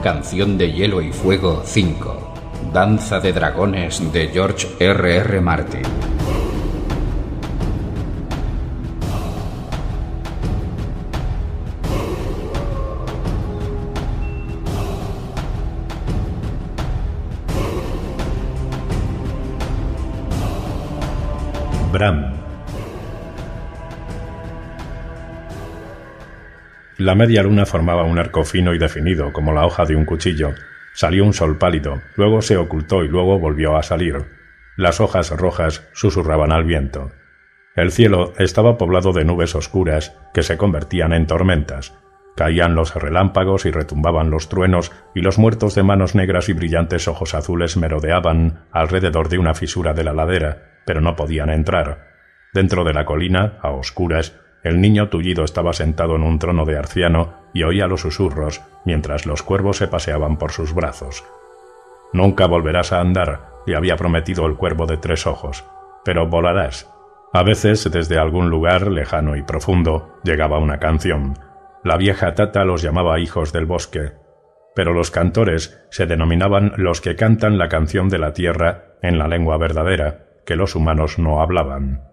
Canción de Hielo y Fuego 5. Danza de Dragones de George R.R. Martin. Bran. La media luna formaba un arco fino y definido, como la hoja de un cuchillo. Salió un sol pálido, luego se ocultó y luego volvió a salir. Las hojas rojas susurraban al viento. El cielo estaba poblado de nubes oscuras que se convertían en tormentas. Caían los relámpagos y retumbaban los truenos, y los muertos de manos negras y brillantes ojos azules merodeaban alrededor de una fisura de la ladera, pero no podían entrar. Dentro de la colina, a oscuras, el niño tullido estaba sentado en un trono de arciano y oía los susurros mientras los cuervos se paseaban por sus brazos. «Nunca volverás a andar», le había prometido el cuervo de 3 ojos, «pero volarás». A veces, desde algún lugar lejano y profundo, llegaba una canción. La vieja Tata los llamaba hijos del bosque, pero los cantores se denominaban los que cantan la canción de la tierra en la lengua verdadera, que los humanos no hablaban.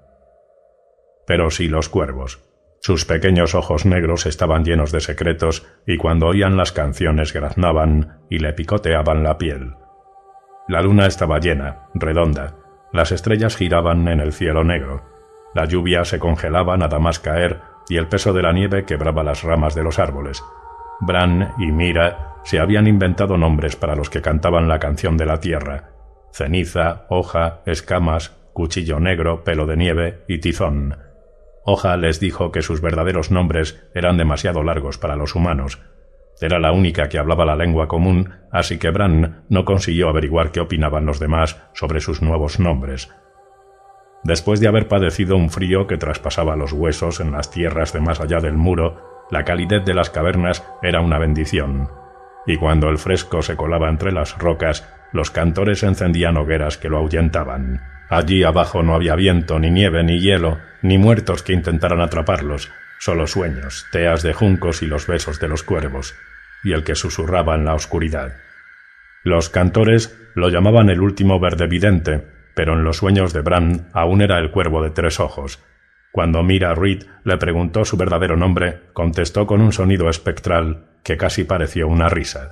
Pero sí los cuervos. Sus pequeños ojos negros estaban llenos de secretos y cuando oían las canciones graznaban y le picoteaban la piel. La luna estaba llena, redonda. Las estrellas giraban en el cielo negro. La lluvia se congelaba nada más caer y el peso de la nieve quebraba las ramas de los árboles. Bran y Mira se habían inventado nombres para los que cantaban la canción de la tierra: ceniza, hoja, escamas, cuchillo negro, pelo de nieve y tizón. Hoja les dijo que sus verdaderos nombres eran demasiado largos para los humanos. Era la única que hablaba la lengua común, así que Bran no consiguió averiguar qué opinaban los demás sobre sus nuevos nombres. Después de haber padecido un frío que traspasaba los huesos en las tierras de más allá del muro, la calidez de las cavernas era una bendición. Y cuando el fresco se colaba entre las rocas, los cantores encendían hogueras que lo ahuyentaban. Allí abajo no había viento, ni nieve, ni hielo, ni muertos que intentaran atraparlos, solo sueños, teas de juncos y los besos de los cuervos, y el que susurraba en la oscuridad. Los cantores lo llamaban el último verdevidente, pero en los sueños de Bran aún era el cuervo de 3 ojos. Cuando Mira Reed le preguntó su verdadero nombre, contestó con un sonido espectral que casi pareció una risa.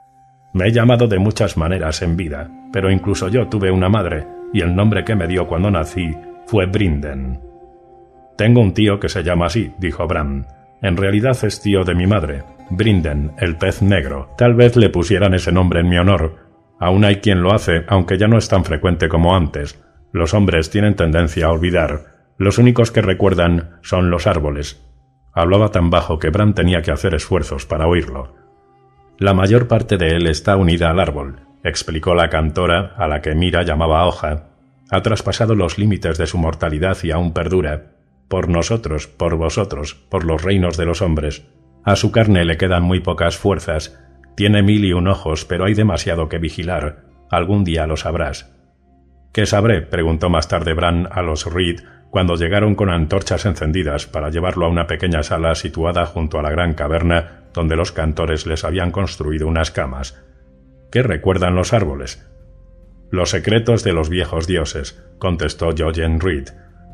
«Me he llamado de muchas maneras en vida, pero incluso yo tuve una madre, y el nombre que me dio cuando nací fue Brinden». «Tengo un tío que se llama así», dijo Bran. «En realidad es tío de mi madre, Brinden, el pez negro. Tal vez le pusieran ese nombre en mi honor. Aún hay quien lo hace, aunque ya no es tan frecuente como antes. Los hombres tienen tendencia a olvidar. Los únicos que recuerdan son los árboles». Hablaba tan bajo que Bran tenía que hacer esfuerzos para oírlo. «La mayor parte de él está unida al árbol», explicó la cantora, a la que Mira llamaba hoja. «Ha traspasado los límites de su mortalidad y aún perdura. Por nosotros, por vosotros, por los reinos de los hombres. A su carne le quedan muy pocas fuerzas. Tiene 1001 ojos, pero hay demasiado que vigilar. Algún día lo sabrás». «¿Qué sabré?», preguntó más tarde Bran a los Reed, cuando llegaron con antorchas encendidas para llevarlo a una pequeña sala situada junto a la gran caverna donde los cantores les habían construido unas camas. «¿Qué recuerdan los árboles?» «Los secretos de los viejos dioses», contestó Jojen Reed.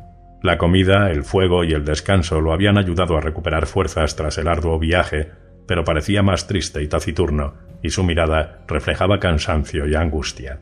La comida, el fuego y el descanso lo habían ayudado a recuperar fuerzas tras el arduo viaje, pero parecía más triste y taciturno, y su mirada reflejaba cansancio y angustia.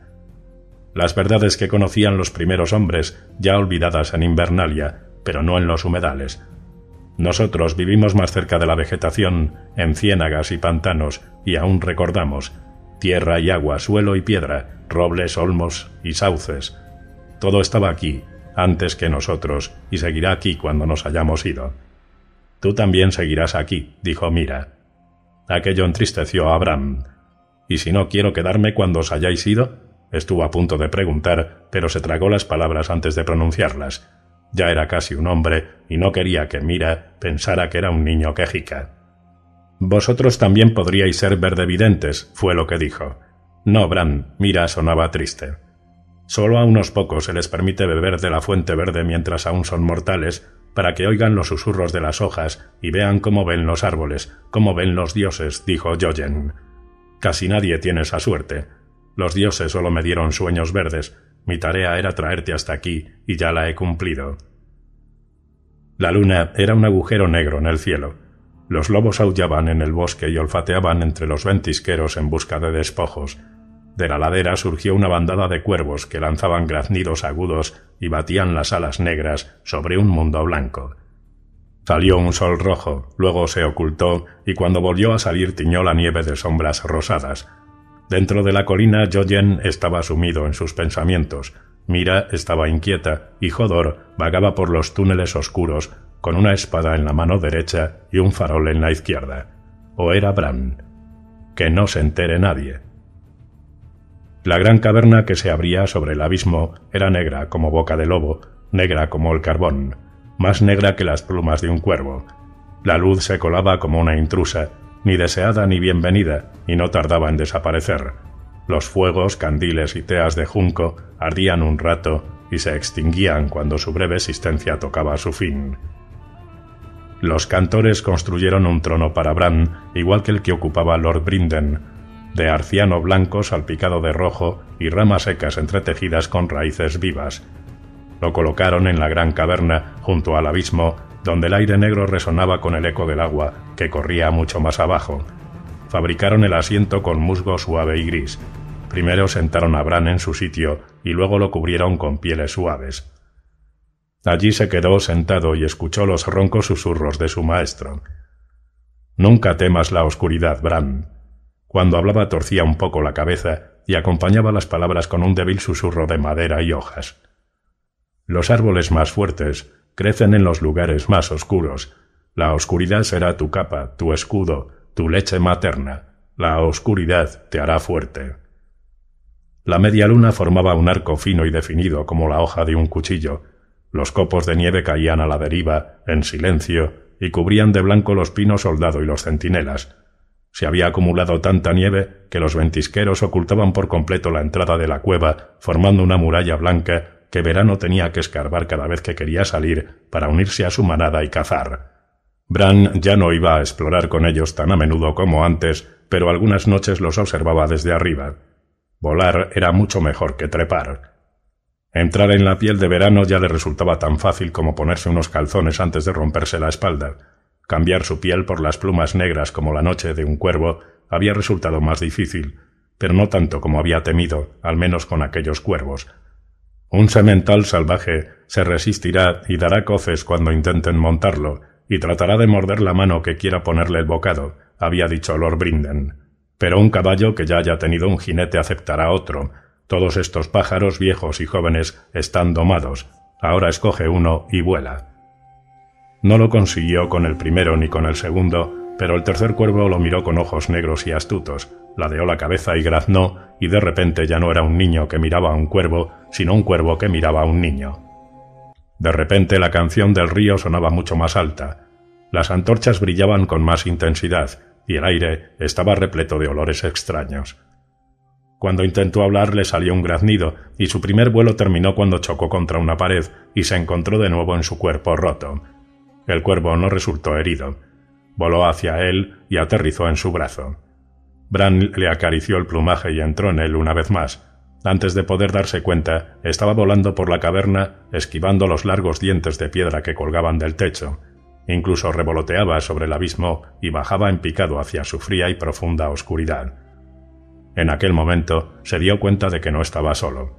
Las verdades que conocían los primeros hombres, ya olvidadas en Invernalia, pero no en los humedales. Nosotros vivimos más cerca de la vegetación, en ciénagas y pantanos, y aún recordamos tierra y agua, suelo y piedra, robles, olmos y sauces. Todo estaba aquí, antes que nosotros, y seguirá aquí cuando nos hayamos ido. «Tú también seguirás aquí», dijo Mira. Aquello entristeció a Bran. «¿Y si no quiero quedarme cuando os hayáis ido?», estuvo a punto de preguntar, pero se tragó las palabras antes de pronunciarlas. Ya era casi un hombre y no quería que Mira pensara que era un niño quejica. «Vosotros también podríais ser verdevidentes», fue lo que dijo. «No, Bran», Mira sonaba triste. «Solo a unos pocos se les permite beber de la fuente verde mientras aún son mortales, para que oigan los susurros de las hojas y vean cómo ven los árboles, cómo ven los dioses», dijo Jojen. Casi nadie tiene esa suerte. Los dioses solo me dieron sueños verdes. Mi tarea era traerte hasta aquí, y ya la he cumplido. La luna era un agujero negro en el cielo. Los lobos aullaban en el bosque y olfateaban entre los ventisqueros en busca de despojos. De la ladera surgió una bandada de cuervos que lanzaban graznidos agudos y batían las alas negras sobre un mundo blanco. Salió un sol rojo, luego se ocultó y cuando volvió a salir tiñó la nieve de sombras rosadas. Dentro de la colina Jojen estaba sumido en sus pensamientos. Mira estaba inquieta y Hodor vagaba por los túneles oscuros con una espada en la mano derecha y un farol en la izquierda. ¿O era Bran? Que no se entere nadie. La gran caverna que se abría sobre el abismo era negra como boca de lobo, negra como el carbón, más negra que las plumas de un cuervo. La luz se colaba como una intrusa, ni deseada ni bienvenida, y no tardaba en desaparecer. Los fuegos, candiles y teas de junco ardían un rato y se extinguían cuando su breve existencia tocaba su fin. Los cantores construyeron un trono para Bran, igual que el que ocupaba Lord Brinden, de arciano blanco salpicado de rojo y ramas secas entretejidas con raíces vivas. Lo colocaron en la gran caverna, junto al abismo, donde el aire negro resonaba con el eco del agua, que corría mucho más abajo. Fabricaron el asiento con musgo suave y gris. Primero sentaron a Bran en su sitio y luego lo cubrieron con pieles suaves. Allí se quedó sentado y escuchó los roncos susurros de su maestro. «Nunca temas la oscuridad, Bran». Cuando hablaba torcía un poco la cabeza y acompañaba las palabras con un débil susurro de madera y hojas. «Los árboles más fuertes crecen en los lugares más oscuros. La oscuridad será tu capa, tu escudo, tu leche materna. La oscuridad te hará fuerte». La media luna formaba un arco fino y definido como la hoja de un cuchillo. Los copos de nieve caían a la deriva, en silencio, y cubrían de blanco los pinos soldado y los centinelas. Se había acumulado tanta nieve que los ventisqueros ocultaban por completo la entrada de la cueva, formando una muralla blanca que Verano tenía que escarbar cada vez que quería salir para unirse a su manada y cazar. Bran ya no iba a explorar con ellos tan a menudo como antes, pero algunas noches los observaba desde arriba. Volar era mucho mejor que trepar. Entrar en la piel de Verano ya le resultaba tan fácil como ponerse unos calzones antes de romperse la espalda. Cambiar su piel por las plumas negras como la noche de un cuervo había resultado más difícil, pero no tanto como había temido, al menos con aquellos cuervos. Un semental salvaje se resistirá y dará coces cuando intenten montarlo, y tratará de morder la mano que quiera ponerle el bocado, había dicho Lord Brinden. Pero un caballo que ya haya tenido un jinete aceptará otro. Todos estos pájaros viejos y jóvenes están domados. Ahora escoge uno y vuela. No lo consiguió con el primero ni con el segundo, pero el tercer cuervo lo miró con ojos negros y astutos, ladeó la cabeza y graznó, y de repente ya no era un niño que miraba a un cuervo, sino un cuervo que miraba a un niño. De repente la canción del río sonaba mucho más alta. Las antorchas brillaban con más intensidad, y el aire estaba repleto de olores extraños. Cuando intentó hablar le salió un graznido, y su primer vuelo terminó cuando chocó contra una pared y se encontró de nuevo en su cuerpo roto. El cuervo no resultó herido. Voló hacia él y aterrizó en su brazo. Bran le acarició el plumaje y entró en él una vez más. Antes de poder darse cuenta, estaba volando por la caverna, esquivando los largos dientes de piedra que colgaban del techo. Incluso revoloteaba sobre el abismo y bajaba en picado hacia su fría y profunda oscuridad. En aquel momento se dio cuenta de que no estaba solo.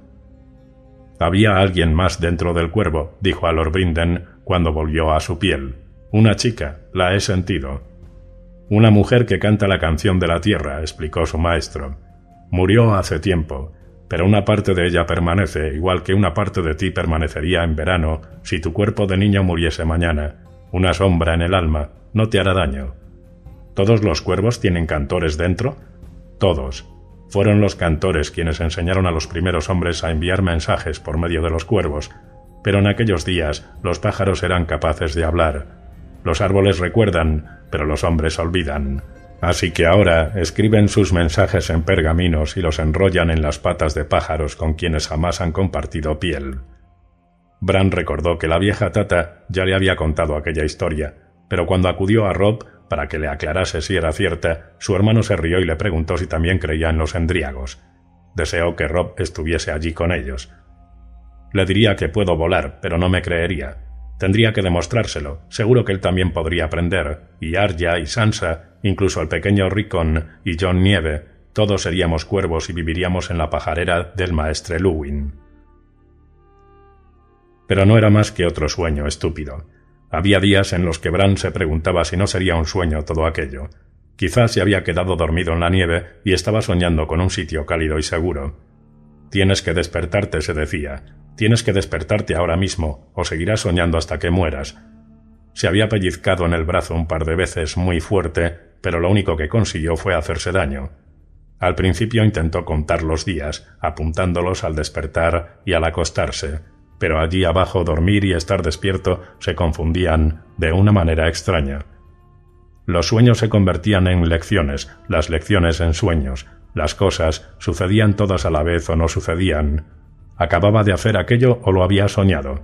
«Había alguien más dentro del cuervo», dijo a Lord Brinden cuando volvió a su piel. «Una chica, la he sentido». «Una mujer que canta la canción de la tierra», explicó su maestro. «Murió hace tiempo, pero una parte de ella permanece, igual que una parte de ti permanecería en verano si tu cuerpo de niño muriese mañana. Una sombra en el alma no te hará daño». «¿Todos los cuervos tienen cantores dentro?» «Todos. Fueron los cantores quienes enseñaron a los primeros hombres a enviar mensajes por medio de los cuervos, pero en aquellos días los pájaros eran capaces de hablar. Los árboles recuerdan, pero los hombres olvidan. Así que ahora escriben sus mensajes en pergaminos y los enrollan en las patas de pájaros con quienes jamás han compartido piel». Bran recordó que la vieja Tata ya le había contado aquella historia, pero cuando acudió a Robb para que le aclarase si era cierta, su hermano se rió y le preguntó si también creía en los endriagos. Deseó que Robb estuviese allí con ellos. Le diría que puedo volar, pero no me creería. Tendría que demostrárselo. Seguro que él también podría aprender. Y Arya y Sansa, incluso el pequeño Rickon y Jon Nieve, todos seríamos cuervos y viviríamos en la pajarera del maestre Luwin. Pero no era más que otro sueño estúpido. Había días en los que Bran se preguntaba si no sería un sueño todo aquello. Quizás se había quedado dormido en la nieve y estaba soñando con un sitio cálido y seguro. Tienes que despertarte, se decía. Tienes que despertarte ahora mismo, o seguirás soñando hasta que mueras. Se había pellizcado en el brazo un par de veces muy fuerte, pero lo único que consiguió fue hacerse daño. Al principio intentó contar los días, apuntándolos al despertar y al acostarse, pero allí abajo dormir y estar despierto se confundían de una manera extraña. Los sueños se convertían en lecciones, las lecciones en sueños. Las cosas sucedían todas a la vez o no sucedían. ¿Acababa de hacer aquello o lo había soñado?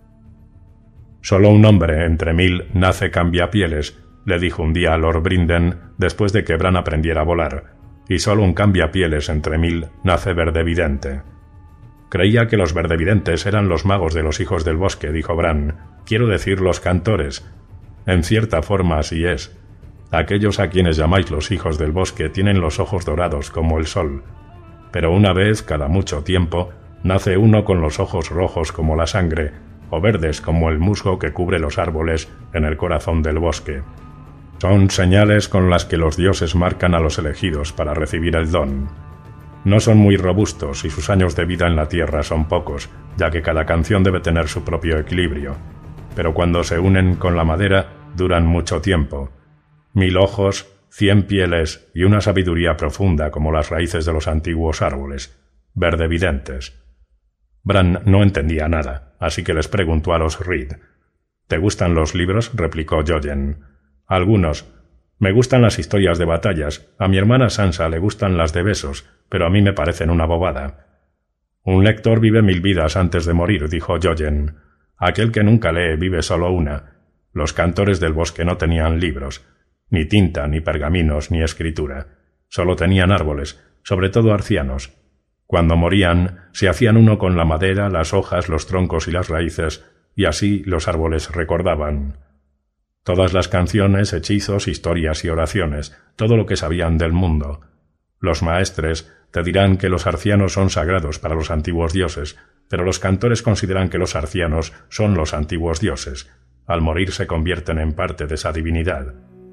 Solo un hombre entre 1000 nace cambiapieles, le dijo un día a Lord Brinden después de que Bran aprendiera a volar, y solo un cambiapieles entre 1000 nace verdevidente. Creía que los verdevidentes eran los magos de los hijos del bosque, dijo Bran. Quiero decir, los cantores. En cierta forma así es. Aquellos a quienes llamáis los hijos del bosque tienen los ojos dorados como el sol. Pero una vez cada mucho tiempo nace uno con los ojos rojos como la sangre, o verdes como el musgo que cubre los árboles en el corazón del bosque. Son señales con las que los dioses marcan a los elegidos para recibir el don. No son muy robustos y sus años de vida en la tierra son pocos, ya que cada canción debe tener su propio equilibrio. Pero cuando se unen con la madera, duran mucho tiempo. 1000 ojos, 100 pieles y una sabiduría profunda como las raíces de los antiguos árboles, verdevidentes. Bran no entendía nada, así que les preguntó a los Reed. ¿Te gustan los libros?, replicó Jojen. Algunos. Me gustan las historias de batallas. A mi hermana Sansa le gustan las de besos, pero a mí me parecen una bobada. Un lector vive 1000 vidas antes de morir, dijo Jojen. Aquel que nunca lee vive solo una. Los cantores del bosque no tenían libros, ni tinta, ni pergaminos, ni escritura. Solo tenían árboles, sobre todo arcianos. Cuando morían, se hacían uno con la madera, las hojas, los troncos y las raíces, y así los árboles recordaban. Todas las canciones, hechizos, historias y oraciones, todo lo que sabían del mundo. Los maestres te dirán que los arcianos son sagrados para los antiguos dioses, pero los cantores consideran que los arcianos son los antiguos dioses. Al morir se convierten en parte de esa divinidad.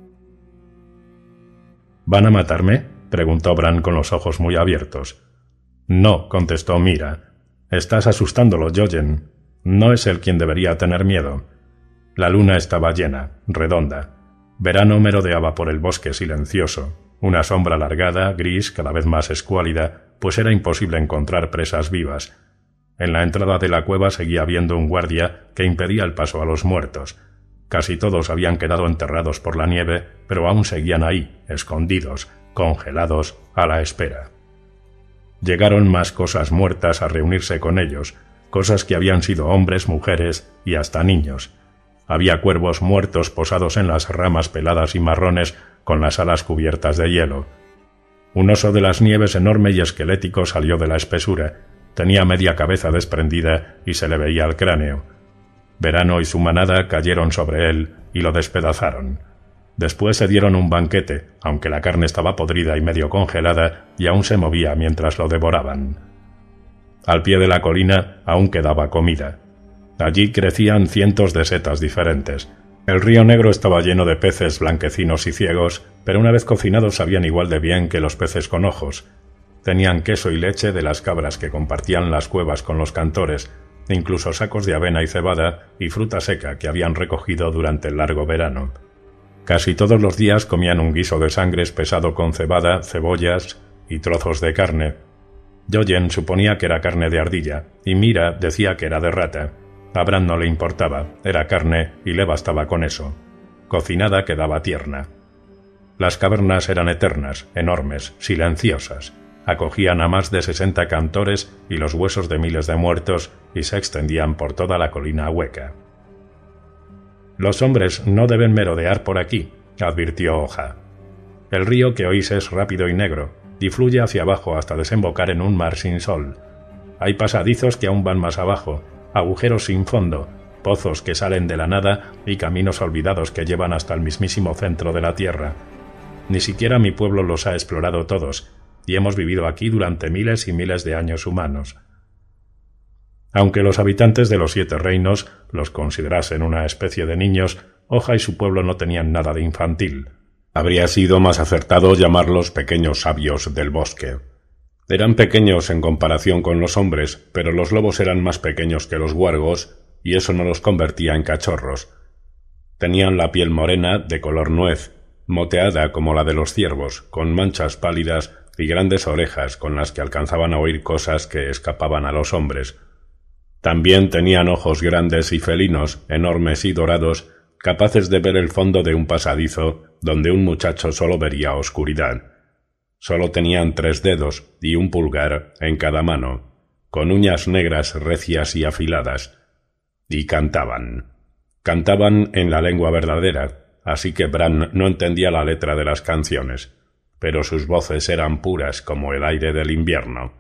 ¿Van a matarme?, preguntó Bran con los ojos muy abiertos. No, contestó Mira. Estás asustándolo, Jojen. No es él quien debería tener miedo. La luna estaba llena, redonda. Verano merodeaba por el bosque silencioso, una sombra alargada, gris, cada vez más escuálida, pues era imposible encontrar presas vivas. En la entrada de la cueva seguía habiendo un guardia que impedía el paso a los muertos. Casi todos habían quedado enterrados por la nieve, pero aún seguían ahí, escondidos, congelados, a la espera. Llegaron más cosas muertas a reunirse con ellos, cosas que habían sido hombres, mujeres y hasta niños. Había cuervos muertos posados en las ramas peladas y marrones con las alas cubiertas de hielo. Un oso de las nieves enorme y esquelético salió de la espesura. Tenía media cabeza desprendida y se le veía el cráneo. Verano y su manada cayeron sobre él y lo despedazaron. Después se dieron un banquete, aunque la carne estaba podrida y medio congelada y aún se movía mientras lo devoraban. Al pie de la colina aún quedaba comida. Allí crecían cientos de setas diferentes. El río Negro estaba lleno de peces blanquecinos y ciegos, pero una vez cocinados sabían igual de bien que los peces con ojos. Tenían queso y leche de las cabras que compartían las cuevas con los cantores, e incluso sacos de avena y cebada y fruta seca que habían recogido durante el largo verano. Casi todos los días comían un guiso de sangre espesado con cebada, cebollas y trozos de carne. Jojen suponía que era carne de ardilla, y Mira decía que era de rata. A Bran no le importaba, era carne y le bastaba con eso. Cocinada quedaba tierna. Las cavernas eran eternas, enormes, silenciosas. Acogían a más de 60 cantores y los huesos de miles de muertos y se extendían por toda la colina hueca. Los hombres no deben merodear por aquí, advirtió Hoja. El río que oís es rápido y negro, y fluye hacia abajo hasta desembocar en un mar sin sol. Hay pasadizos que aún van más abajo, agujeros sin fondo, pozos que salen de la nada y caminos olvidados que llevan hasta el mismísimo centro de la tierra. Ni siquiera mi pueblo los ha explorado todos, y hemos vivido aquí durante miles y miles de años humanos. Aunque los habitantes de los 7 reinos los considerasen una especie de niños, Hoja y su pueblo no tenían nada de infantil. Habría sido más acertado llamarlos pequeños sabios del bosque. Eran pequeños en comparación con los hombres, pero los lobos eran más pequeños que los huargos, y eso no los convertía en cachorros. Tenían la piel morena, de color nuez, moteada como la de los ciervos, con manchas pálidas y grandes orejas con las que alcanzaban a oír cosas que escapaban a los hombres. También tenían ojos grandes y felinos, enormes y dorados, capaces de ver el fondo de un pasadizo donde un muchacho solo vería oscuridad. Solo tenían 3 dedos y un pulgar en cada mano, con uñas negras recias y afiladas. Y cantaban. Cantaban en la lengua verdadera, así que Bran no entendía la letra de las canciones, pero sus voces eran puras como el aire del invierno.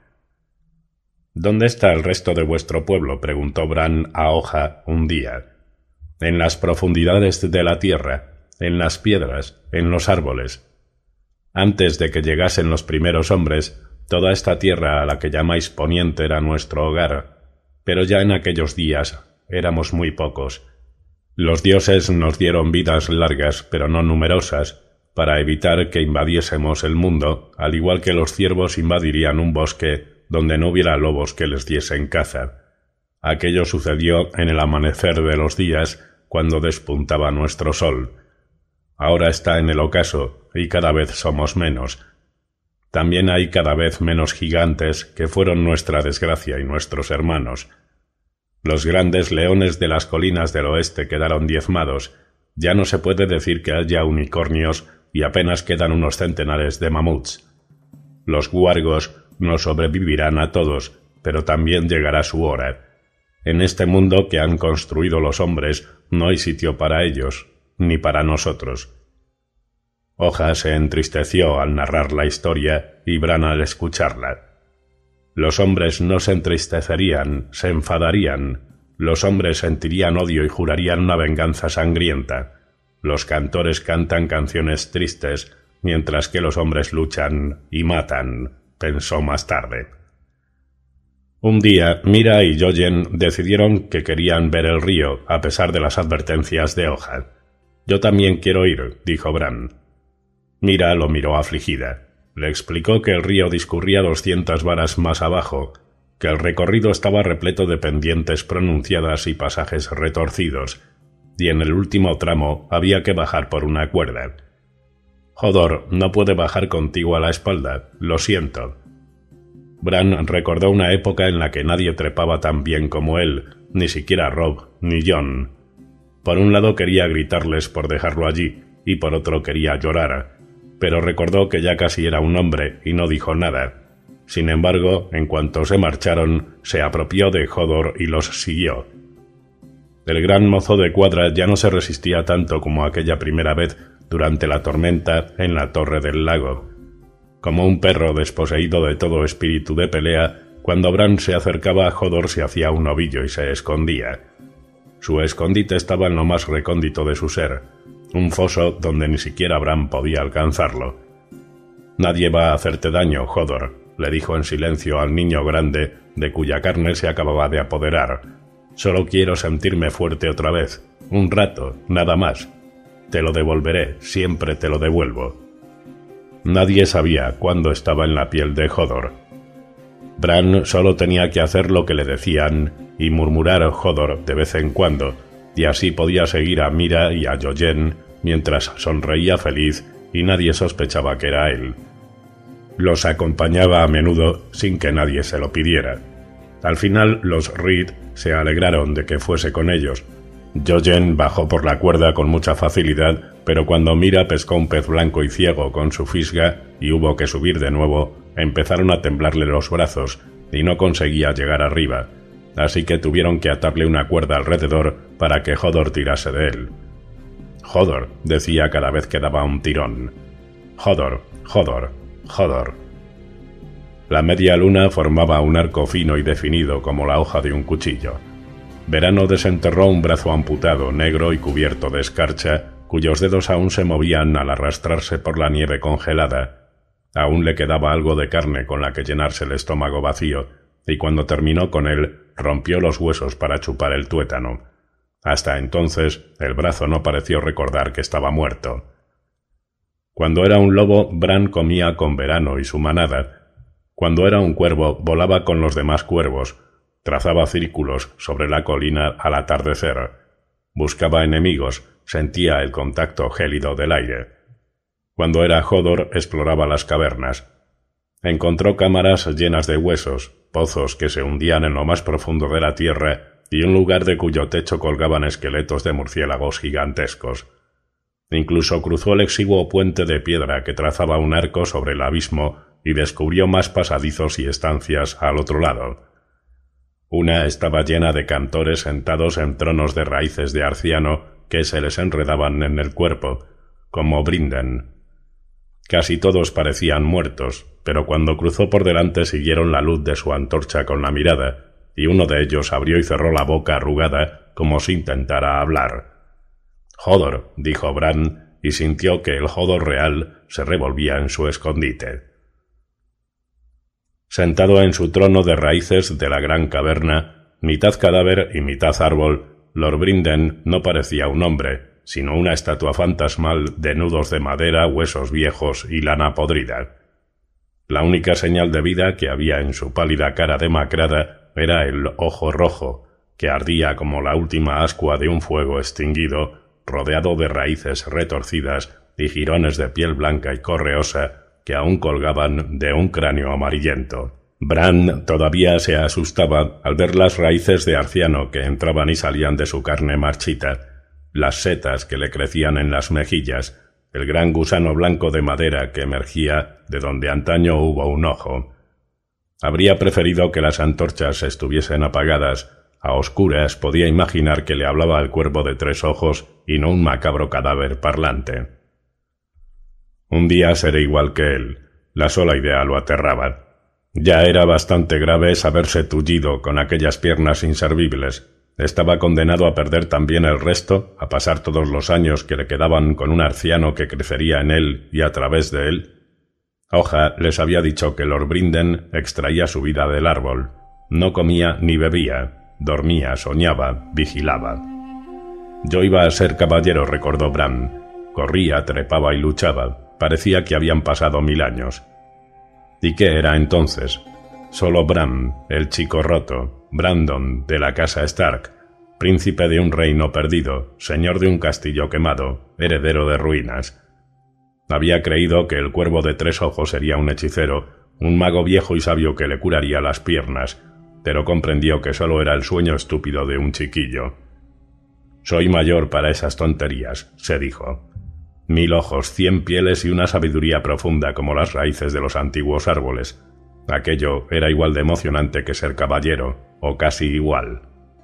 «¿Dónde está el resto de vuestro pueblo?», preguntó Bran a Hoja un día. «En las profundidades de la tierra, en las piedras, en los árboles. Antes de que llegasen los primeros hombres, toda esta tierra a la que llamáis Poniente era nuestro hogar, pero ya en aquellos días éramos muy pocos. Los dioses nos dieron vidas largas, pero no numerosas, para evitar que invadiésemos el mundo, al igual que los ciervos invadirían un bosque donde no hubiera lobos que les diesen caza. Aquello sucedió en el amanecer de los días, cuando despuntaba nuestro sol. Ahora está en el ocaso, y cada vez somos menos. También hay cada vez menos gigantes, que fueron nuestra desgracia y nuestros hermanos. Los grandes leones de las colinas del oeste quedaron diezmados. Ya no se puede decir que haya unicornios y apenas quedan unos centenares de mamuts. Los huargos no sobrevivirán a todos, pero también llegará su hora. En este mundo que han construido los hombres no hay sitio para ellos, ni para nosotros». Hoja se entristeció al narrar la historia y Bran al escucharla. Los hombres no se entristecerían, se enfadarían. Los hombres sentirían odio y jurarían una venganza sangrienta. Los cantores cantan canciones tristes, mientras que los hombres luchan y matan, pensó más tarde. Un día, Mira y Jojen decidieron que querían ver el río, a pesar de las advertencias de Hoja. «Yo también quiero ir», dijo Bran. Mira lo miró afligida. Le explicó que el río discurría 200 varas más abajo, que el recorrido estaba repleto de pendientes pronunciadas y pasajes retorcidos, y en el último tramo había que bajar por una cuerda. «Hodor no puede bajar contigo a la espalda, lo siento». Bran recordó una época en la que nadie trepaba tan bien como él, ni siquiera Robb ni Jon. Por un lado quería gritarles por dejarlo allí, y por otro quería llorar, pero recordó que ya casi era un hombre y no dijo nada. Sin embargo, en cuanto se marcharon, se apropió de Hodor y los siguió. El gran mozo de Cuadra ya no se resistía tanto como aquella primera vez durante la tormenta en la torre del lago. Como un perro desposeído de todo espíritu de pelea, cuando Bran se acercaba a Hodor se hacía un ovillo y se escondía. Su escondite estaba en lo más recóndito de su ser, un foso donde ni siquiera Bran podía alcanzarlo. «Nadie va a hacerte daño, Hodor», le dijo en silencio al niño grande de cuya carne se acababa de apoderar. «Solo quiero sentirme fuerte otra vez, un rato, nada más. Te lo devolveré, siempre te lo devuelvo». Nadie sabía cuándo estaba en la piel de Hodor. Bran solo tenía que hacer lo que le decían y murmurar Hodor de vez en cuando, y así podía seguir a Mira y a Jojen mientras sonreía feliz y nadie sospechaba que era él. Los acompañaba a menudo sin que nadie se lo pidiera. Al final los Reed se alegraron de que fuese con ellos. Jojen bajó por la cuerda con mucha facilidad, pero cuando Mira pescó un pez blanco y ciego con su fisga y hubo que subir de nuevo, empezaron a temblarle los brazos y no conseguía llegar arriba, así que tuvieron que atarle una cuerda alrededor para que Hodor tirase de él. «Hodor», decía cada vez que daba un tirón. «Hodor, Hodor, Hodor». La media luna formaba un arco fino y definido como la hoja de un cuchillo. Verano desenterró un brazo amputado, negro y cubierto de escarcha, cuyos dedos aún se movían al arrastrarse por la nieve congelada. Aún le quedaba algo de carne con la que llenarse el estómago vacío, y cuando terminó con él, rompió los huesos para chupar el tuétano. Hasta entonces, el brazo no pareció recordar que estaba muerto. Cuando era un lobo, Bran comía con Verano y su manada. Cuando era un cuervo, volaba con los demás cuervos, trazaba círculos sobre la colina al atardecer, buscaba enemigos, sentía el contacto gélido del aire. Cuando era Hodor, exploraba las cavernas. Encontró cámaras llenas de huesos, pozos que se hundían en lo más profundo de la tierra y un lugar de cuyo techo colgaban esqueletos de murciélagos gigantescos. Incluso cruzó el exiguo puente de piedra que trazaba un arco sobre el abismo y descubrió más pasadizos y estancias al otro lado. Una estaba llena de cantores sentados en tronos de raíces de arciano que se les enredaban en el cuerpo, como Brinden. Casi todos parecían muertos, pero cuando cruzó por delante siguieron la luz de su antorcha con la mirada, y uno de ellos abrió y cerró la boca arrugada como si intentara hablar. «Hodor», dijo Bran, y sintió que el Hodor real se revolvía en su escondite. Sentado en su trono de raíces de la gran caverna, mitad cadáver y mitad árbol, Lord Brinden no parecía un hombre, sino una estatua fantasmal de nudos de madera, huesos viejos y lana podrida. La única señal de vida que había en su pálida cara demacrada era el ojo rojo, que ardía como la última ascua de un fuego extinguido, rodeado de raíces retorcidas y jirones de piel blanca y correosa que aún colgaban de un cráneo amarillento. Bran todavía se asustaba al ver las raíces de arciano que entraban y salían de su carne marchita, las setas que le crecían en las mejillas, el gran gusano blanco de madera que emergía de donde antaño hubo un ojo. Habría preferido que las antorchas estuviesen apagadas. A oscuras podía imaginar que le hablaba el cuervo de tres ojos y no un macabro cadáver parlante. Un día seré igual que él. La sola idea lo aterraba. Ya era bastante grave saberse tullido con aquellas piernas inservibles. Estaba condenado a perder también el resto, a pasar todos los años que le quedaban con un arciano que crecería en él y a través de él. Hoja les había dicho que Lord Brinden extraía su vida del árbol. No comía ni bebía, dormía, soñaba, vigilaba. Yo iba a ser caballero, recordó Bran. Corría, trepaba y luchaba. Parecía que habían pasado 1000 años. ¿Y qué era entonces? Solo Bran, el chico roto, Brandon de la casa Stark, príncipe de un reino perdido, señor de un castillo quemado, heredero de ruinas. Había creído que el cuervo de tres ojos sería un hechicero, un mago viejo y sabio que le curaría las piernas, pero comprendió que solo era el sueño estúpido de un chiquillo. «Soy mayor para esas tonterías», se dijo. 1000 ojos, 100 pieles y una sabiduría profunda como las raíces de los antiguos árboles. Aquello era igual de emocionante que ser caballero, o casi igual.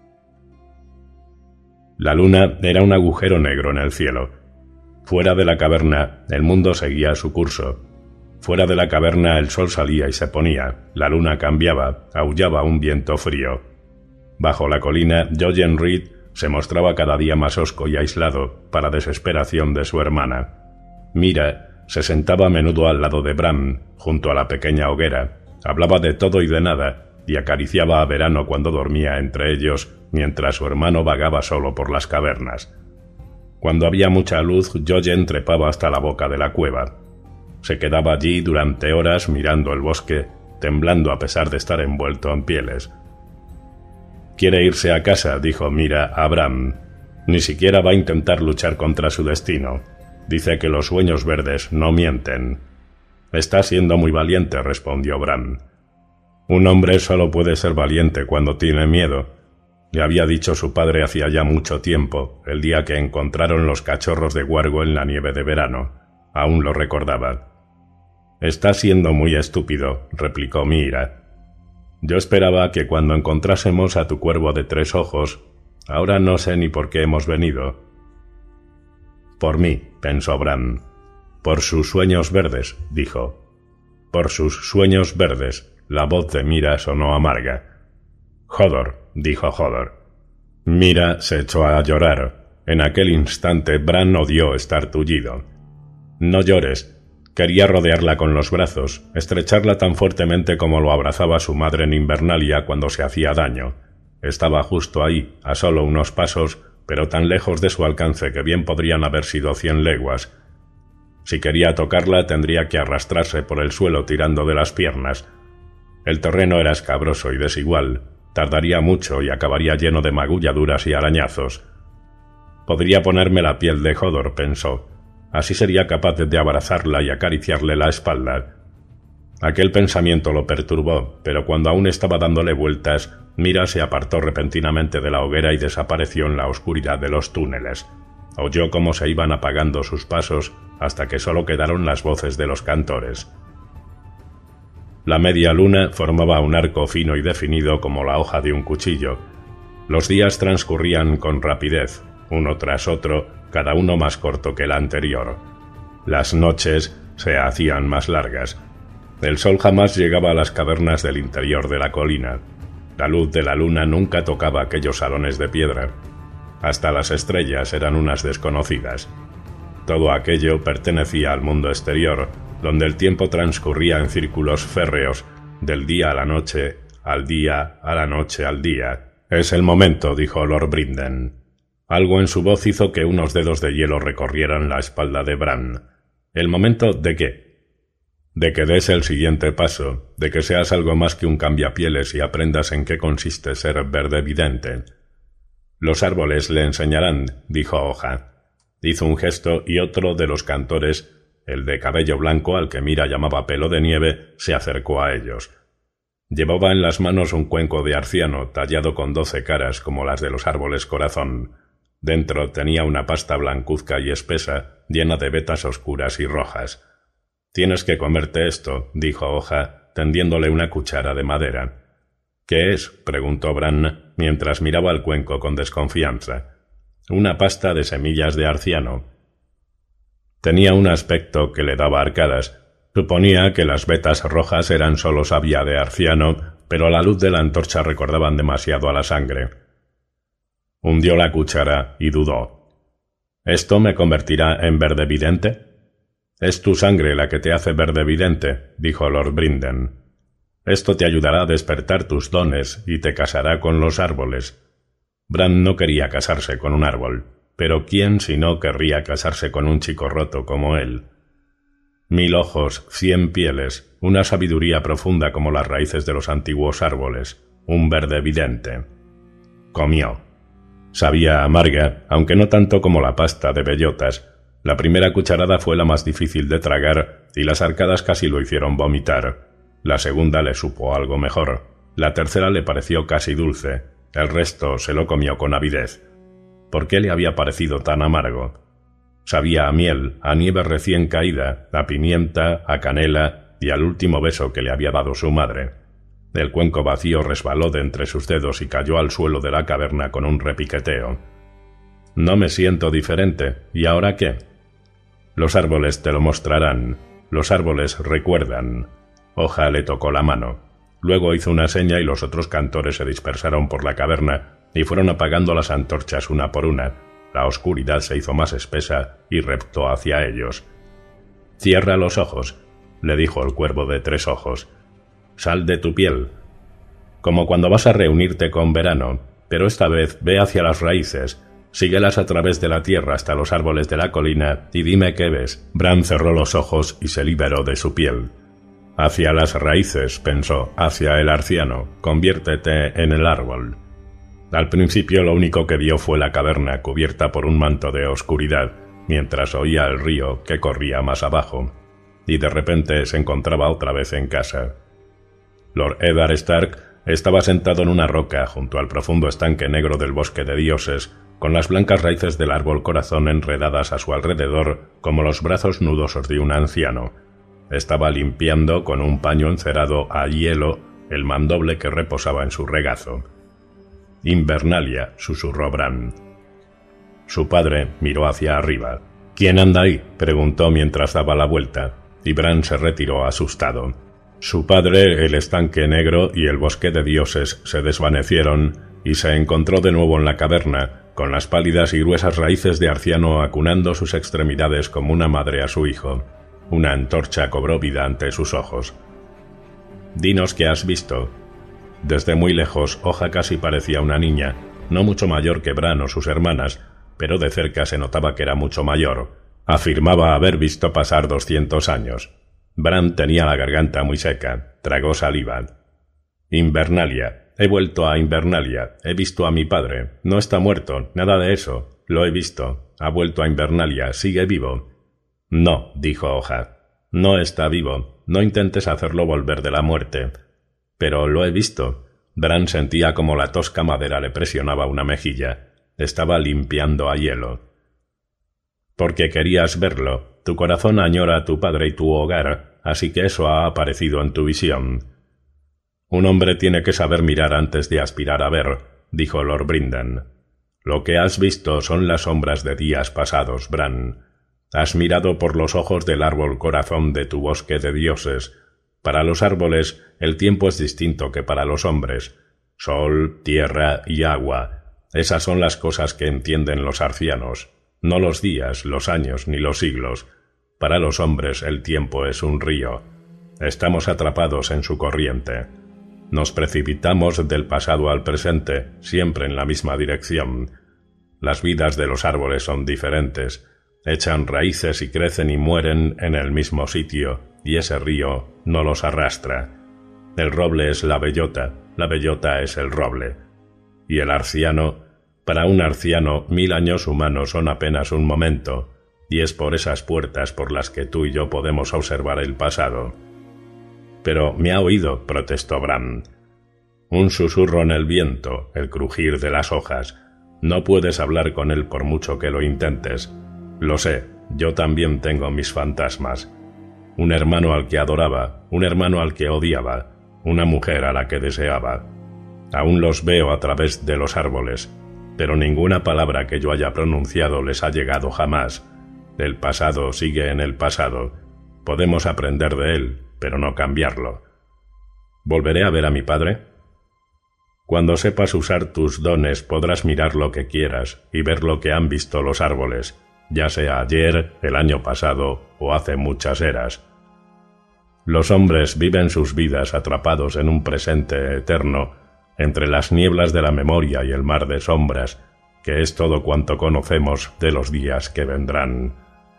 La luna era un agujero negro en el cielo. Fuera de la caverna, el mundo seguía su curso. Fuera de la caverna el sol salía y se ponía, la luna cambiaba, aullaba un viento frío. Bajo la colina, Jojen Reed se mostraba cada día más hosco y aislado, para desesperación de su hermana. Mira se sentaba a menudo al lado de Bran, junto a la pequeña hoguera, hablaba de todo y de nada, y acariciaba a Verano cuando dormía entre ellos, mientras su hermano vagaba solo por las cavernas. Cuando había mucha luz, Jojen trepaba hasta la boca de la cueva. Se quedaba allí durante horas mirando el bosque, temblando a pesar de estar envuelto en pieles. «Quiere irse a casa», dijo Mira a Bran. «Ni siquiera va a intentar luchar contra su destino. Dice que los sueños verdes no mienten». «Está siendo muy valiente», respondió Bran. «Un hombre solo puede ser valiente cuando tiene miedo», le había dicho su padre hacía ya mucho tiempo, el día que encontraron los cachorros de Guargo en la nieve de verano. Aún lo recordaba. «Está siendo muy estúpido», replicó Mira. «Yo esperaba que cuando encontrásemos a tu cuervo de tres ojos, ahora no sé ni por qué hemos venido». Por mí, pensó Bran. Por sus sueños verdes, dijo. Por sus sueños verdes. La voz de Mira sonó amarga. Hodor, dijo Hodor. Mira se echó a llorar. En aquel instante Bran odió estar tullido. No llores. Quería rodearla con los brazos, estrecharla tan fuertemente como lo abrazaba su madre en Invernalia cuando se hacía daño. Estaba justo ahí, a solo unos pasos, pero tan lejos de su alcance que bien podrían haber sido 100 leguas. Si quería tocarla tendría que arrastrarse por el suelo tirando de las piernas. El terreno era escabroso y desigual, tardaría mucho y acabaría lleno de magulladuras y arañazos. Podría ponerme la piel de Hodor, pensó. Así sería capaz de abrazarla y acariciarle la espalda. Aquel pensamiento lo perturbó, pero cuando aún estaba dándole vueltas, Mira se apartó repentinamente de la hoguera y desapareció en la oscuridad de los túneles. Oyó cómo se iban apagando sus pasos hasta que solo quedaron las voces de los cantores. La media luna formaba un arco fino y definido como la hoja de un cuchillo. Los días transcurrían con rapidez, uno tras otro, cada uno más corto que el anterior. Las noches se hacían más largas. El sol jamás llegaba a las cavernas del interior de la colina. La luz de la luna nunca tocaba aquellos salones de piedra. Hasta las estrellas eran unas desconocidas. Todo aquello pertenecía al mundo exterior, donde el tiempo transcurría en círculos férreos, del día a la noche, al día, a la noche, al día. «Es el momento», dijo Lord Brinden. Algo en su voz hizo que unos dedos de hielo recorrieran la espalda de Bran. ¿El momento de qué? De que des el siguiente paso, de que seas algo más que un cambiapieles y aprendas en qué consiste ser verde vidente. Los árboles le enseñarán, dijo Hoja. Hizo un gesto y otro de los cantores, el de cabello blanco al que Mira llamaba pelo de nieve, se acercó a ellos. Llevaba en las manos un cuenco de arciano tallado con 12 caras como las de los árboles corazón. Dentro tenía una pasta blancuzca y espesa, llena de vetas oscuras y rojas. «Tienes que comerte esto», dijo Hoja, tendiéndole una cuchara de madera. «¿Qué es?», preguntó Bran, mientras miraba el cuenco con desconfianza. «Una pasta de semillas de arciano». Tenía un aspecto que le daba arcadas. Suponía que las vetas rojas eran solo savia de arciano, pero a la luz de la antorcha recordaban demasiado a la sangre. Hundió la cuchara y dudó. «¿Esto me convertirá en verde vidente?» «Es tu sangre la que te hace verde vidente», dijo Lord Brinden. «Esto te ayudará a despertar tus dones y te casará con los árboles». Bran no quería casarse con un árbol, pero ¿quién si no querría casarse con un chico roto como él? 1000 ojos, 100 pieles, una sabiduría profunda como las raíces de los antiguos árboles, un verde vidente. Comió. Sabía amarga, aunque no tanto como la pasta de bellotas. La primera cucharada fue la más difícil de tragar y las arcadas casi lo hicieron vomitar. La segunda le supo algo mejor. La tercera le pareció casi dulce. El resto se lo comió con avidez. ¿Por qué le había parecido tan amargo? Sabía a miel, a nieve recién caída, a pimienta, a canela y al último beso que le había dado su madre. El cuenco vacío resbaló de entre sus dedos y cayó al suelo de la caverna con un repiqueteo. «No me siento diferente. ¿Y ahora qué?» «Los árboles te lo mostrarán. Los árboles recuerdan». Hoja le tocó la mano. Luego hizo una seña y los otros cantores se dispersaron por la caverna y fueron apagando las antorchas una por una. La oscuridad se hizo más espesa y reptó hacia ellos. «Cierra los ojos», le dijo el cuervo de 3 ojos. «Sal de tu piel. Como cuando vas a reunirte con Verano, pero esta vez ve hacia las raíces. Síguelas a través de la tierra hasta los árboles de la colina y dime qué ves». Bran cerró los ojos y se liberó de su piel. «Hacia las raíces», pensó, «hacia el arciano. Conviértete en el árbol». Al principio lo único que vio fue la caverna cubierta por un manto de oscuridad, mientras oía el río que corría más abajo, y de repente se encontraba otra vez en casa. Lord Eddard Stark estaba sentado en una roca junto al profundo estanque negro del bosque de dioses, con las blancas raíces del árbol corazón enredadas a su alrededor como los brazos nudosos de un anciano. Estaba limpiando con un paño encerado a hielo el mandoble que reposaba en su regazo. «Invernalia», susurró Bran. Su padre miró hacia arriba. —¿Quién anda ahí? —preguntó mientras daba la vuelta, y Bran se retiró asustado. Su padre, el estanque negro y el bosque de dioses se desvanecieron, y se encontró de nuevo en la caverna, con las pálidas y gruesas raíces de Arciano acunando sus extremidades como una madre a su hijo. Una antorcha cobró vida ante sus ojos. —Dinos qué has visto. Desde muy lejos, Hoja casi parecía una niña, no mucho mayor que Bran o sus hermanas, pero de cerca se notaba que era mucho mayor. Afirmaba haber visto pasar 200 años. Bran tenía la garganta muy seca, tragó saliva. Invernalia. He vuelto a Invernalia. He visto a mi padre. No está muerto, nada de eso. Lo he visto. Ha vuelto a Invernalia. Sigue vivo. No, dijo Hoja. No está vivo. No intentes hacerlo volver de la muerte. Pero lo he visto. Bran sentía como la tosca madera le presionaba una mejilla. Estaba limpiando a hielo. Porque querías verlo. Tu corazón añora a tu padre y tu hogar, así que eso ha aparecido en tu visión. Un hombre tiene que saber mirar antes de aspirar a ver, dijo Lord Brynden. Lo que has visto son las sombras de días pasados, Bran. Has mirado por los ojos del árbol corazón de tu bosque de dioses. Para los árboles el tiempo es distinto que para los hombres. Sol, tierra y agua. Esas son las cosas que entienden los arcianos. No los días, los años ni los siglos. Para los hombres el tiempo es un río. Estamos atrapados en su corriente. Nos precipitamos del pasado al presente, siempre en la misma dirección. Las vidas de los árboles son diferentes. Echan raíces y crecen y mueren en el mismo sitio, y ese río no los arrastra. El roble es la bellota es el roble. Y el arciano, para un arciano 1000 años humanos son apenas un momento, y es por esas puertas por las que tú y yo podemos observar el pasado. Pero me ha oído, protestó Bran. Un susurro en el viento, el crujir de las hojas. No puedes hablar con él por mucho que lo intentes. Lo sé, yo también tengo mis fantasmas. Un hermano al que adoraba, un hermano al que odiaba, una mujer a la que deseaba. Aún los veo a través de los árboles, pero ninguna palabra que yo haya pronunciado les ha llegado jamás. El pasado sigue en el pasado. Podemos aprender de él, pero no cambiarlo. ¿Volveré a ver a mi padre? Cuando sepas usar tus dones podrás mirar lo que quieras y ver lo que han visto los árboles, ya sea ayer, el año pasado o hace muchas eras. Los hombres viven sus vidas atrapados en un presente eterno, entre las nieblas de la memoria y el mar de sombras, que es todo cuanto conocemos de los días que vendrán.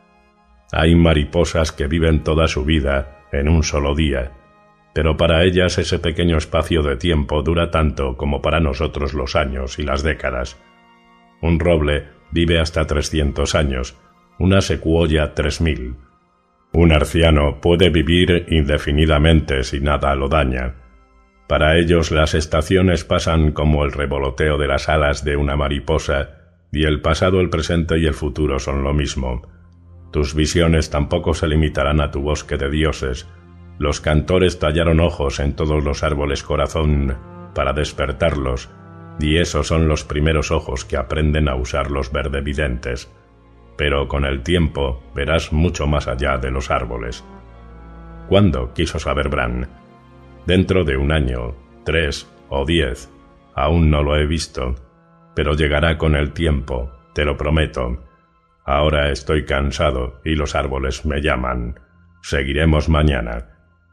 Hay mariposas que viven toda su vida en un solo día, pero para ellas ese pequeño espacio de tiempo dura tanto como para nosotros los años y las décadas. Un roble vive hasta 300 años, una secuoya 3000. Un arciano puede vivir indefinidamente si nada lo daña. Para ellos las estaciones pasan como el revoloteo de las alas de una mariposa, y el pasado, el presente y el futuro son lo mismo. Tus visiones tampoco se limitarán a tu bosque de dioses. Los cantores tallaron ojos en todos los árboles corazón para despertarlos, y esos son los primeros ojos que aprenden a usar los verdevidentes. Pero con el tiempo verás mucho más allá de los árboles. ¿Cuándo? Quiso saber Bran. Dentro de 1 año, 3 o 10. Aún no lo he visto, pero llegará con el tiempo, te lo prometo. Ahora estoy cansado y los árboles me llaman. Seguiremos mañana.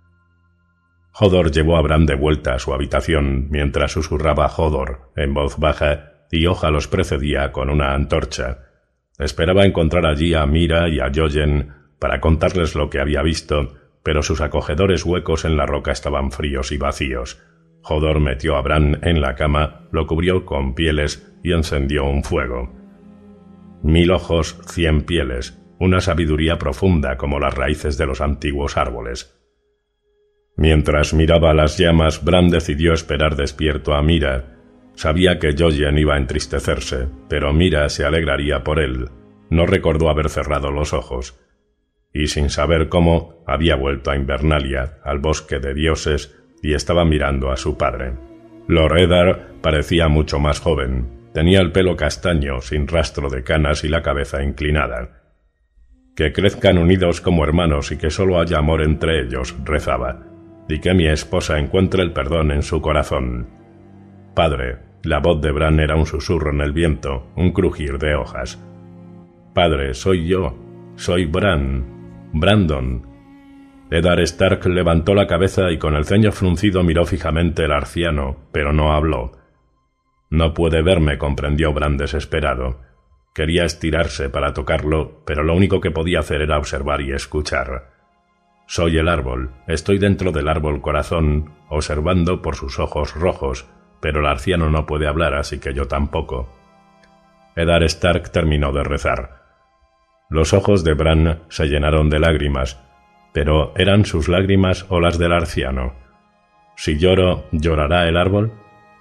Hodor llevó a Bran de vuelta a su habitación mientras susurraba Hodor en voz baja y Hoja los precedía con una antorcha. Esperaba encontrar allí a Mira y a Jojen para contarles lo que había visto, pero sus acogedores huecos en la roca estaban fríos y vacíos. Hodor metió a Bran en la cama, lo cubrió con pieles y encendió un fuego. 1000 ojos, 100 pieles, una sabiduría profunda como las raíces de los antiguos árboles. Mientras miraba las llamas, Bran decidió esperar despierto a Mira. Sabía que Jojen iba a entristecerse, pero Mira se alegraría por él. No recordó haber cerrado los ojos. Y sin saber cómo, había vuelto a Invernalia, al bosque de dioses, y estaba mirando a su padre. Lord Eddard parecía mucho más joven. Tenía el pelo castaño, sin rastro de canas y la cabeza inclinada. Que crezcan unidos como hermanos y que solo haya amor entre ellos, rezaba, y que mi esposa encuentre el perdón en su corazón. Padre, la voz de Bran era un susurro en el viento, un crujir de hojas. Padre, soy yo, soy Brandon. Eddard Stark levantó la cabeza y con el ceño fruncido miró fijamente al anciano, pero no habló. No puede verme, comprendió Bran desesperado. Quería estirarse para tocarlo, pero lo único que podía hacer era observar y escuchar. Soy el árbol, estoy dentro del árbol corazón, observando por sus ojos rojos, pero el anciano no puede hablar, así que yo tampoco. Eddard Stark terminó de rezar. Los ojos de Bran se llenaron de lágrimas, pero ¿eran sus lágrimas o las del anciano? Si lloro, ¿llorará el árbol?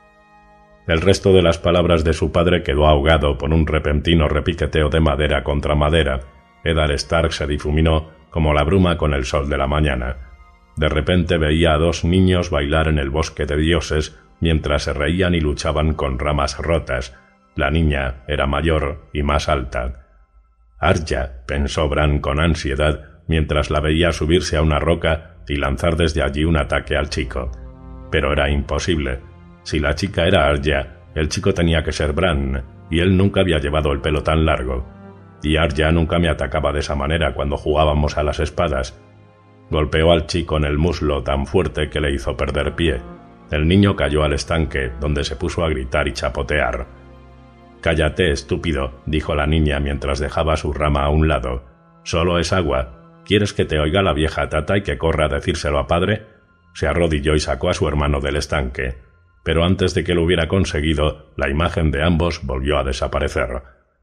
El resto de las palabras de su padre quedó ahogado por un repentino repiqueteo de madera contra madera. Eddard Stark se difuminó como la bruma con el sol de la mañana. De repente veía a dos niños bailar en el bosque de dioses mientras se reían y luchaban con ramas rotas. La niña era mayor y más alta. Arya, pensó Bran con ansiedad mientras la veía subirse a una roca y lanzar desde allí un ataque al chico. Pero era imposible. Si la chica era Arya, el chico tenía que ser Bran, y él nunca había llevado el pelo tan largo. Y Arya nunca me atacaba de esa manera cuando jugábamos a las espadas. Golpeó al chico en el muslo tan fuerte que le hizo perder pie. El niño cayó al estanque, donde se puso a gritar y chapotear. «Cállate, estúpido», dijo la niña mientras dejaba su rama a un lado. «Solo es agua. ¿Quieres que te oiga la vieja tata y que corra a decírselo a padre?» Se arrodilló y sacó a su hermano del estanque. Pero antes de que lo hubiera conseguido, la imagen de ambos volvió a desaparecer.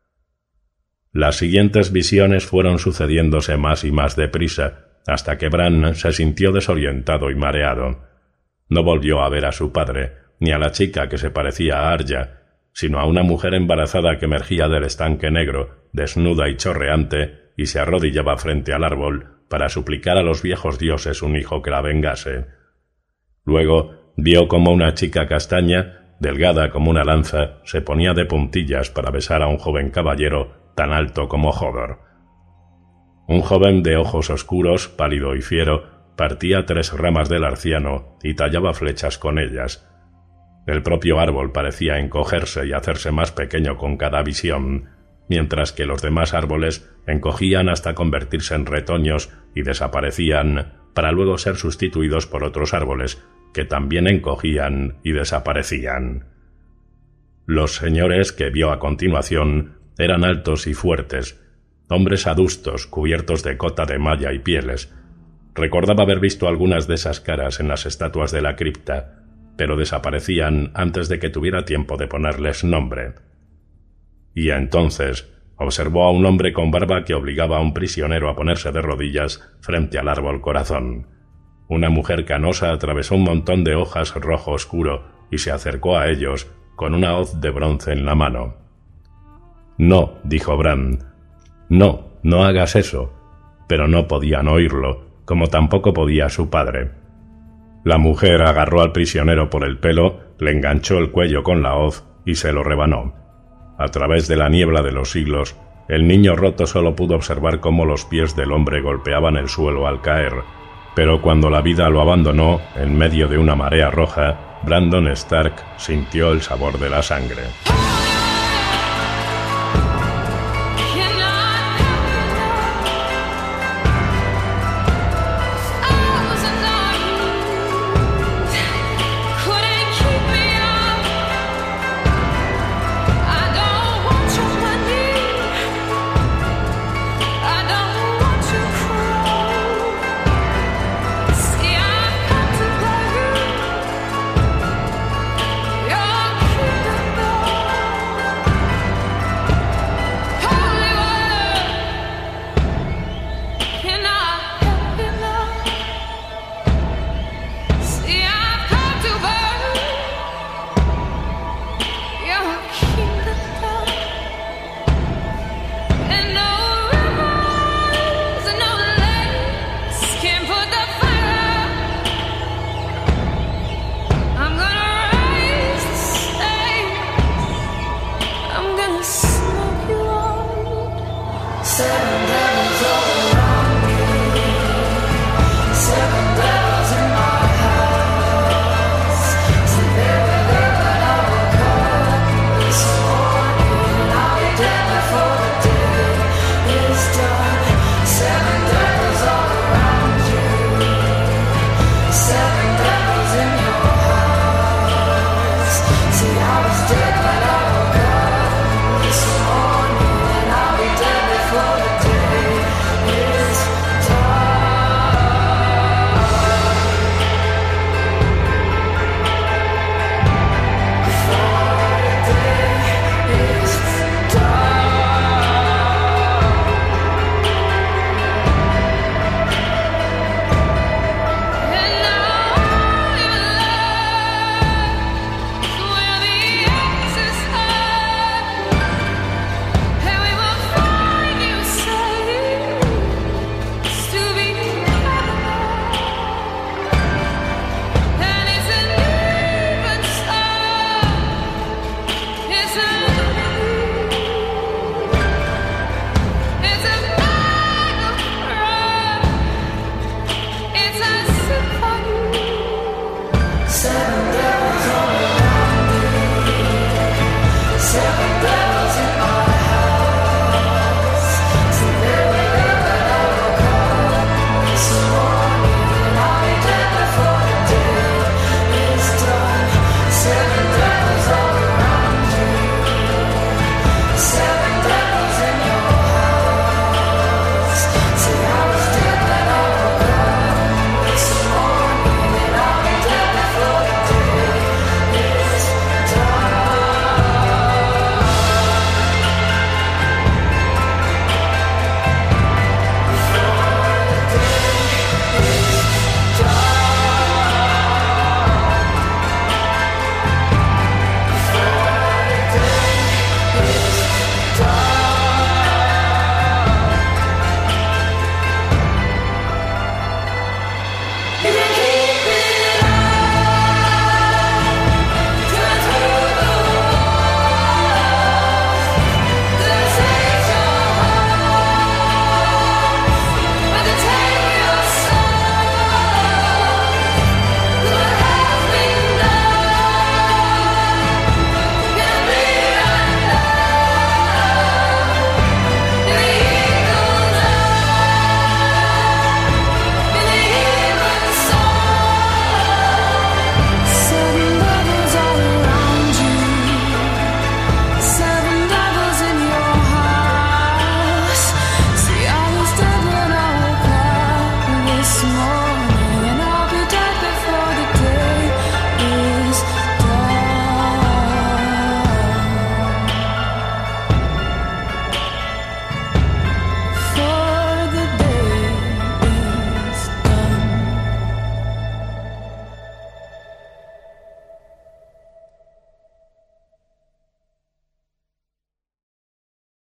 Las siguientes visiones fueron sucediéndose más y más deprisa, hasta que Bran se sintió desorientado y mareado. No volvió a ver a su padre, ni a la chica que se parecía a Arya, sino a una mujer embarazada que emergía del estanque negro, desnuda y chorreante, y se arrodillaba frente al árbol para suplicar a los viejos dioses un hijo que la vengase. Luego vio como una chica castaña, delgada como una lanza, se ponía de puntillas para besar a un joven caballero tan alto como Hodor. Un joven de ojos oscuros, pálido y fiero, partía 3 ramas del arciano y tallaba flechas con ellas. El propio árbol parecía encogerse y hacerse más pequeño con cada visión, mientras que los demás árboles encogían hasta convertirse en retoños y desaparecían, para luego ser sustituidos por otros árboles que también encogían y desaparecían. Los señores que vio a continuación eran altos y fuertes, hombres adustos cubiertos de cota de malla y pieles. Recordaba haber visto algunas de esas caras en las estatuas de la cripta, pero desaparecían antes de que tuviera tiempo de ponerles nombre. Y entonces observó a un hombre con barba que obligaba a un prisionero a ponerse de rodillas frente al árbol corazón. Una mujer canosa atravesó un montón de hojas rojo oscuro y se acercó a ellos con una hoz de bronce en la mano. «No», dijo Bran. «No, no hagas eso». Pero no podían oírlo, como tampoco podía su padre. La mujer agarró al prisionero por el pelo, le enganchó el cuello con la hoz y se lo rebanó. A través de la niebla de los siglos, el niño roto solo pudo observar cómo los pies del hombre golpeaban el suelo al caer, pero cuando la vida lo abandonó, en medio de una marea roja, Brandon Stark sintió el sabor de la sangre.